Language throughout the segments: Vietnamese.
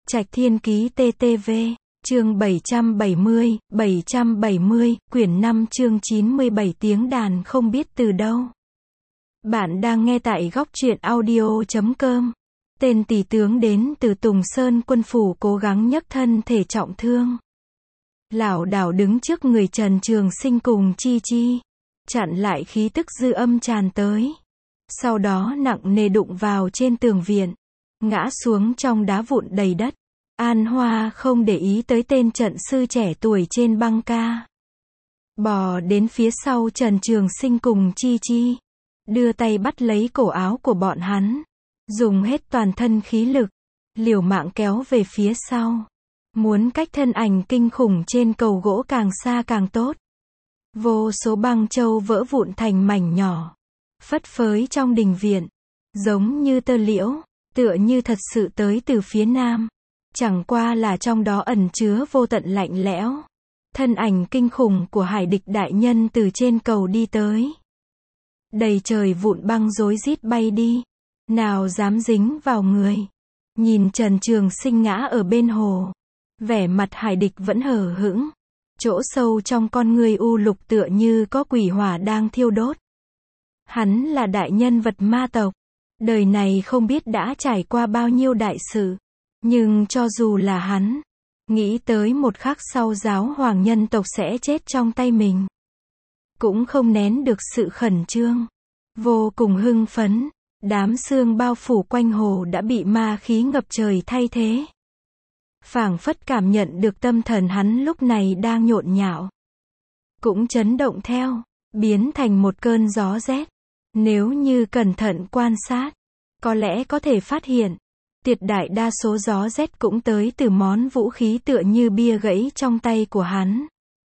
Trạch Thiên Ký TTV, chương 770, quyển 5 chương 97 tiếng đàn không biết từ đâu. Bạn đang nghe tại góc truyện audio.com. Tên tỷ tướng đến từ Tùng Sơn Quân Phủ cố gắng nhấc thân thể trọng thương. Lảo đảo đứng trước người Trần Trường Sinh cùng Chi Chi, chặn lại khí tức dư âm tràn tới. Sau đó nặng nề đụng vào trên tường viện, ngã xuống trong đá vụn đầy đất. An Hoa không để ý tới tên trận sư trẻ tuổi trên băng ca. Bò đến phía sau Trần Trường Sinh cùng Chi Chi, đưa tay bắt lấy cổ áo của bọn hắn, dùng hết toàn thân khí lực, liều mạng kéo về phía sau, muốn cách thân ảnh kinh khủng trên cầu gỗ càng xa càng tốt. Vô số băng châu vỡ vụn thành mảnh nhỏ, phất phới trong đình viện, giống như tơ liễu, tựa như thật sự tới từ phía nam. Chẳng qua là trong đó ẩn chứa vô tận lạnh lẽo. Thân ảnh kinh khủng của Hải Địch đại nhân từ trên cầu đi tới. Đầy trời vụn băng rối rít bay đi, nào dám dính vào người. Nhìn Trần Trường Sinh ngã ở bên hồ, vẻ mặt Hải Địch vẫn hờ hững, chỗ sâu trong con người u lục tựa như có quỷ hỏa đang thiêu đốt. Hắn là đại nhân vật ma tộc, đời này không biết đã trải qua bao nhiêu đại sự. Nhưng cho dù là hắn, nghĩ tới một khắc sau giáo hoàng nhân tộc sẽ chết trong tay mình, cũng không nén được sự khẩn trương. Vô cùng hưng phấn, đám sương bao phủ quanh hồ đã bị ma khí ngập trời thay thế. Phảng phất cảm nhận được tâm thần hắn lúc này đang nhộn nhạo, cũng chấn động theo, biến thành một cơn gió rét. Nếu như cẩn thận quan sát, có lẽ có thể phát hiện, tuyệt đại đa số gió rét cũng tới từ món vũ khí tựa như bia gãy trong tay của hắn.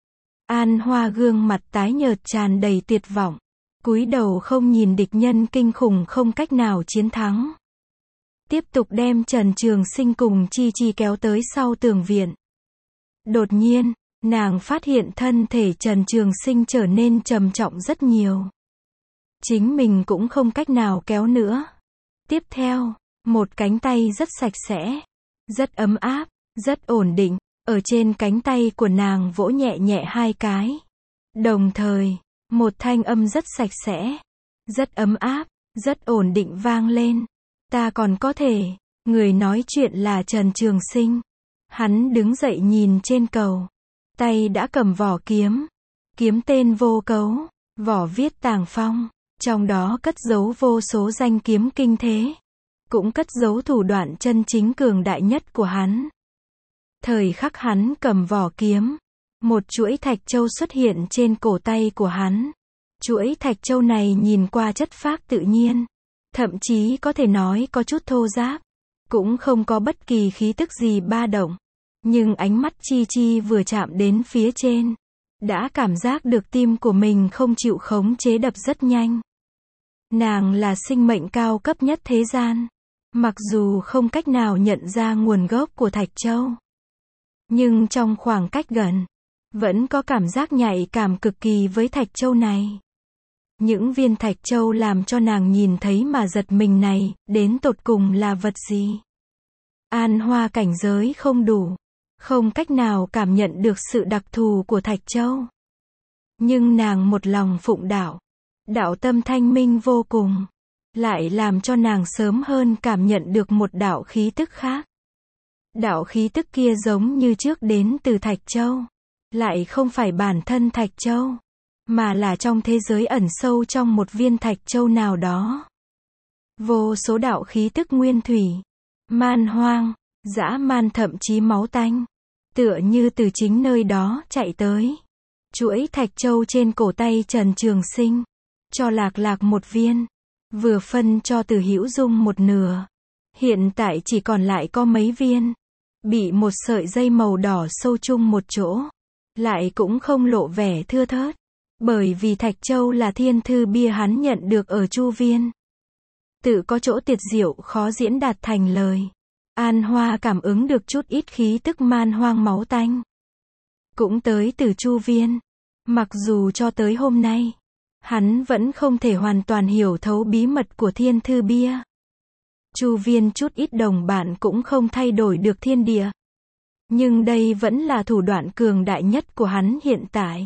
An Hoa gương mặt tái nhợt tràn đầy tuyệt vọng, cúi đầu không nhìn địch nhân kinh khủng không cách nào chiến thắng. Tiếp tục đem Trần Trường Sinh cùng Chi Chi kéo tới sau tường viện. Đột nhiên, nàng phát hiện thân thể Trần Trường Sinh trở nên trầm trọng rất nhiều. Chính mình cũng không cách nào kéo nữa. Tiếp theo, một cánh tay rất sạch sẽ, rất ấm áp, rất ổn định, ở trên cánh tay của nàng vỗ nhẹ nhẹ hai cái. Đồng thời, một thanh âm rất sạch sẽ, rất ấm áp, rất ổn định vang lên. Ta còn có thể. Người nói chuyện là Trần Trường Sinh. Hắn đứng dậy nhìn trên cầu, tay đã cầm vỏ kiếm. Kiếm tên Vô Cấu, vỏ viết Tàng Phong, trong đó cất giấu vô số danh kiếm kinh thế, cũng cất giấu thủ đoạn chân chính cường đại nhất của hắn. Thời khắc hắn cầm vỏ kiếm, một chuỗi thạch châu xuất hiện trên cổ tay của hắn. Chuỗi thạch châu này nhìn qua chất phác tự nhiên, thậm chí có thể nói có chút thô ráp, cũng không có bất kỳ khí tức gì ba động. Nhưng ánh mắt Chi Chi vừa chạm đến phía trên, đã cảm giác được tim của mình không chịu khống chế đập rất nhanh. Nàng là sinh mệnh cao cấp nhất thế gian. Mặc dù không cách nào nhận ra nguồn gốc của Thạch Châu, nhưng trong khoảng cách gần, vẫn có cảm giác nhạy cảm cực kỳ với Thạch Châu này. Những viên Thạch Châu làm cho nàng nhìn thấy mà giật mình này, đến tột cùng là vật gì? An Hoa cảnh giới không đủ, không cách nào cảm nhận được sự đặc thù của Thạch Châu. Nhưng nàng một lòng phụng đạo, đạo tâm thanh minh vô cùng, lại làm cho nàng sớm hơn cảm nhận được một đạo khí tức khác. Đạo khí tức kia giống như trước đến từ Thạch Châu, lại không phải bản thân Thạch Châu, mà là trong thế giới ẩn sâu trong một viên Thạch Châu nào đó. Vô số đạo khí tức nguyên thủy, man hoang, dã man thậm chí máu tanh, tựa như từ chính nơi đó chạy tới. Chuỗi Thạch Châu trên cổ tay Trần Trường Sinh, cho Lạc một viên, vừa phân cho Từ Hữu Dung một nửa. Hiện tại chỉ còn lại có mấy viên, bị một sợi dây màu đỏ sâu chung một chỗ, lại cũng không lộ vẻ thưa thớt, bởi vì Thạch Châu là thiên thư bia hắn nhận được ở Chu Viên. Tự có chỗ tuyệt diệu khó diễn đạt thành lời. An Hoa cảm ứng được chút ít khí tức man hoang máu tanh, cũng tới từ Chu Viên. Mặc dù cho tới hôm nay, hắn vẫn không thể hoàn toàn hiểu thấu bí mật của thiên thư bia. chu viên chút ít đồng bạn cũng không thay đổi được thiên địa. Nhưng đây vẫn là thủ đoạn cường đại nhất của hắn hiện tại.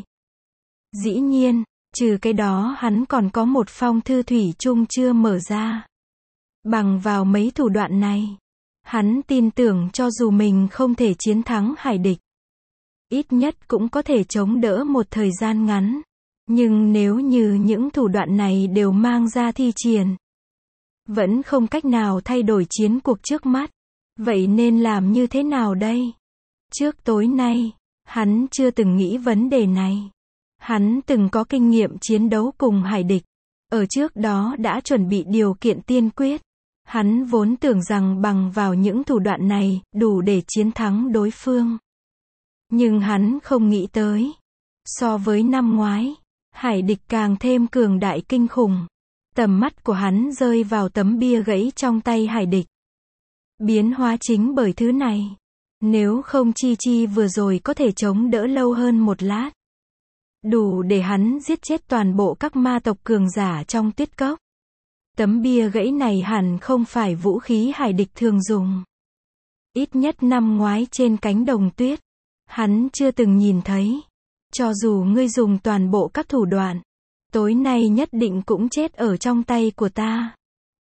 Dĩ nhiên, trừ cái đó hắn còn có một phong thư thủy chung chưa mở ra. Bằng vào mấy thủ đoạn này, hắn tin tưởng cho dù mình không thể chiến thắng hải địch, ít nhất cũng có thể chống đỡ một thời gian ngắn. Nhưng nếu như những thủ đoạn này đều mang ra thi triển, vẫn không cách nào thay đổi chiến cuộc trước mắt, vậy nên làm như thế nào đây? Trước tối nay, hắn chưa từng nghĩ vấn đề này. Hắn từng có kinh nghiệm chiến đấu cùng hải địch. Ở trước đó đã chuẩn bị điều kiện tiên quyết. Hắn vốn tưởng rằng bằng vào những thủ đoạn này, đủ để chiến thắng đối phương. Nhưng hắn không nghĩ tới. So với năm ngoái, hải địch càng thêm cường đại kinh khủng. Tầm mắt của hắn rơi vào tấm bia gãy trong tay hải địch. Biến hóa chính bởi thứ này. Nếu không Chi Chi vừa rồi có thể chống đỡ lâu hơn một lát. Đủ để hắn giết chết toàn bộ các ma tộc cường giả trong tuyết cốc. Tấm bia gãy này hẳn không phải vũ khí hải địch thường dùng. Ít nhất năm ngoái trên cánh đồng tuyết, hắn chưa từng nhìn thấy. Cho dù ngươi dùng toàn bộ các thủ đoạn, tối nay nhất định cũng chết ở trong tay của ta.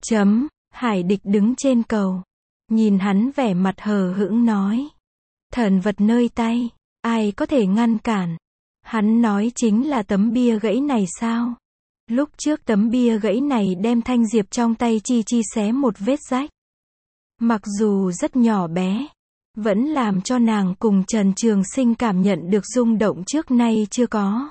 Hải địch đứng trên cầu. Nhìn hắn vẻ mặt hờ hững nói. Thần vật nơi tay, ai có thể ngăn cản? Hắn nói chính là tấm bia gãy này sao? Lúc trước tấm bia gãy này đem thanh diệp trong tay Chi Chi xé một vết rách. Mặc dù rất nhỏ bé, vẫn làm cho nàng cùng Trần Trường Sinh cảm nhận được rung động trước nay chưa có.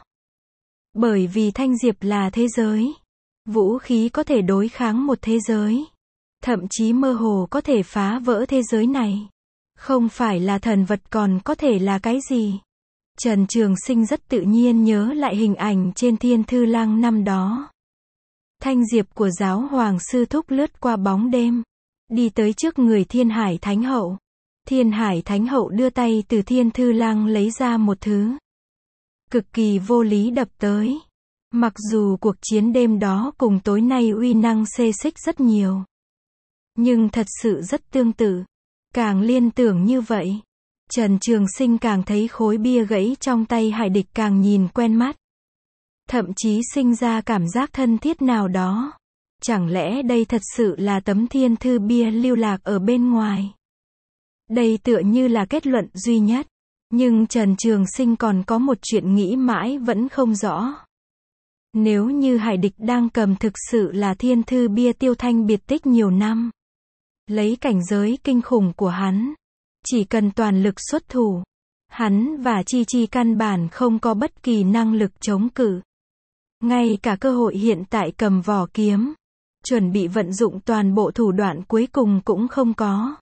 Bởi vì thanh diệp là thế giới. Vũ khí có thể đối kháng một thế giới. Thậm chí mơ hồ có thể phá vỡ thế giới này. Không phải là thần vật còn có thể là cái gì? Trần Trường Sinh rất tự nhiên nhớ lại hình ảnh trên Thiên Thư Lăng năm đó. Thanh diệp của giáo hoàng sư thúc lướt qua bóng đêm, đi tới trước người Thiên Hải Thánh Hậu. Thiên Hải Thánh Hậu đưa tay từ Thiên Thư Lăng lấy ra một thứ cực kỳ vô lý đập tới. Mặc dù cuộc chiến đêm đó cùng tối nay uy năng xê xích rất nhiều, nhưng thật sự rất tương tự. Càng liên tưởng như vậy, Trần Trường Sinh càng thấy khối bia gãy trong tay hải địch càng nhìn quen mắt. Thậm chí sinh ra cảm giác thân thiết nào đó. Chẳng lẽ đây thật sự là tấm thiên thư bia lưu lạc ở bên ngoài? Đây tựa như là kết luận duy nhất. Nhưng Trần Trường Sinh còn có một chuyện nghĩ mãi vẫn không rõ. Nếu như hải địch đang cầm thực sự là thiên thư bia tiêu thanh biệt tích nhiều năm, lấy cảnh giới kinh khủng của hắn, chỉ cần toàn lực xuất thủ, hắn và Chi Chi căn bản không có bất kỳ năng lực chống cự. Ngay cả cơ hội hiện tại cầm vỏ kiếm, chuẩn bị vận dụng toàn bộ thủ đoạn cuối cùng cũng không có.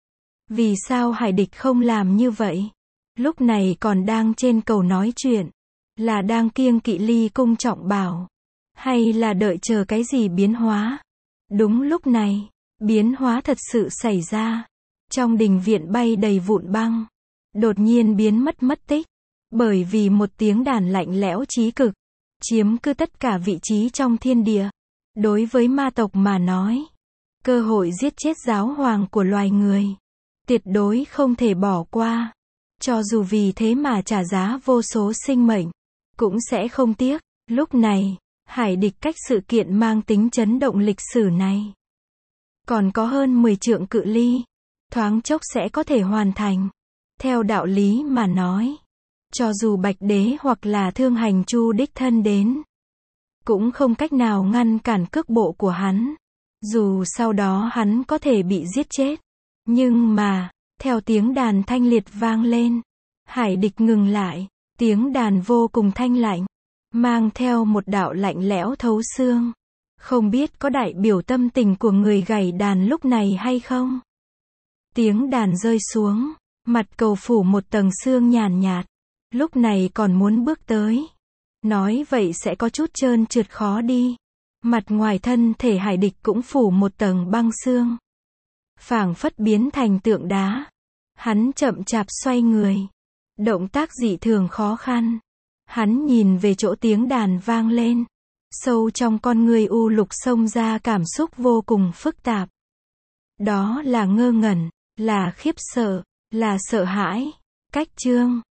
Vì sao hải địch không làm như vậy? Lúc này còn đang trên cầu nói chuyện, là đang kiêng kỵ Ly Cung trọng bảo, hay là đợi chờ cái gì biến hóa? Đúng lúc này, biến hóa thật sự xảy ra. Trong đình viện bay đầy vụn băng, đột nhiên biến mất tích, bởi vì một tiếng đàn lạnh lẽo chí cực, chiếm cứ tất cả vị trí trong thiên địa. Đối với ma tộc mà nói, cơ hội giết chết giáo hoàng của loài người, tuyệt đối không thể bỏ qua. Cho dù vì thế mà trả giá vô số sinh mệnh, cũng sẽ không tiếc. Lúc này, hải địch cách sự kiện mang tính chấn động lịch sử này còn có hơn 10 trượng cự ly, thoáng chốc sẽ có thể hoàn thành. Theo đạo lý mà nói, cho dù Bạch Đế hoặc là Thương Hành Chu đích thân đến, cũng không cách nào ngăn cản cước bộ của hắn. Dù sau đó hắn có thể bị giết chết. Nhưng mà, theo tiếng đàn thanh liệt vang lên, hải địch ngừng lại. Tiếng đàn vô cùng thanh lạnh, mang theo một đạo lạnh lẽo thấu xương. Không biết có đại biểu tâm tình của người gảy đàn lúc này hay không? Tiếng đàn rơi xuống, mặt cầu phủ một tầng sương nhàn nhạt. Lúc này còn muốn bước tới. Nói vậy sẽ có chút trơn trượt khó đi. Mặt ngoài thân thể hải địch cũng phủ một tầng băng sương, phảng phất biến thành tượng đá. Hắn chậm chạp xoay người, động tác dị thường khó khăn. Hắn nhìn về chỗ tiếng đàn vang lên, sâu trong con người u lục xông ra cảm xúc vô cùng phức tạp. Đó là ngơ ngẩn, là khiếp sợ, là sợ hãi. Cách chương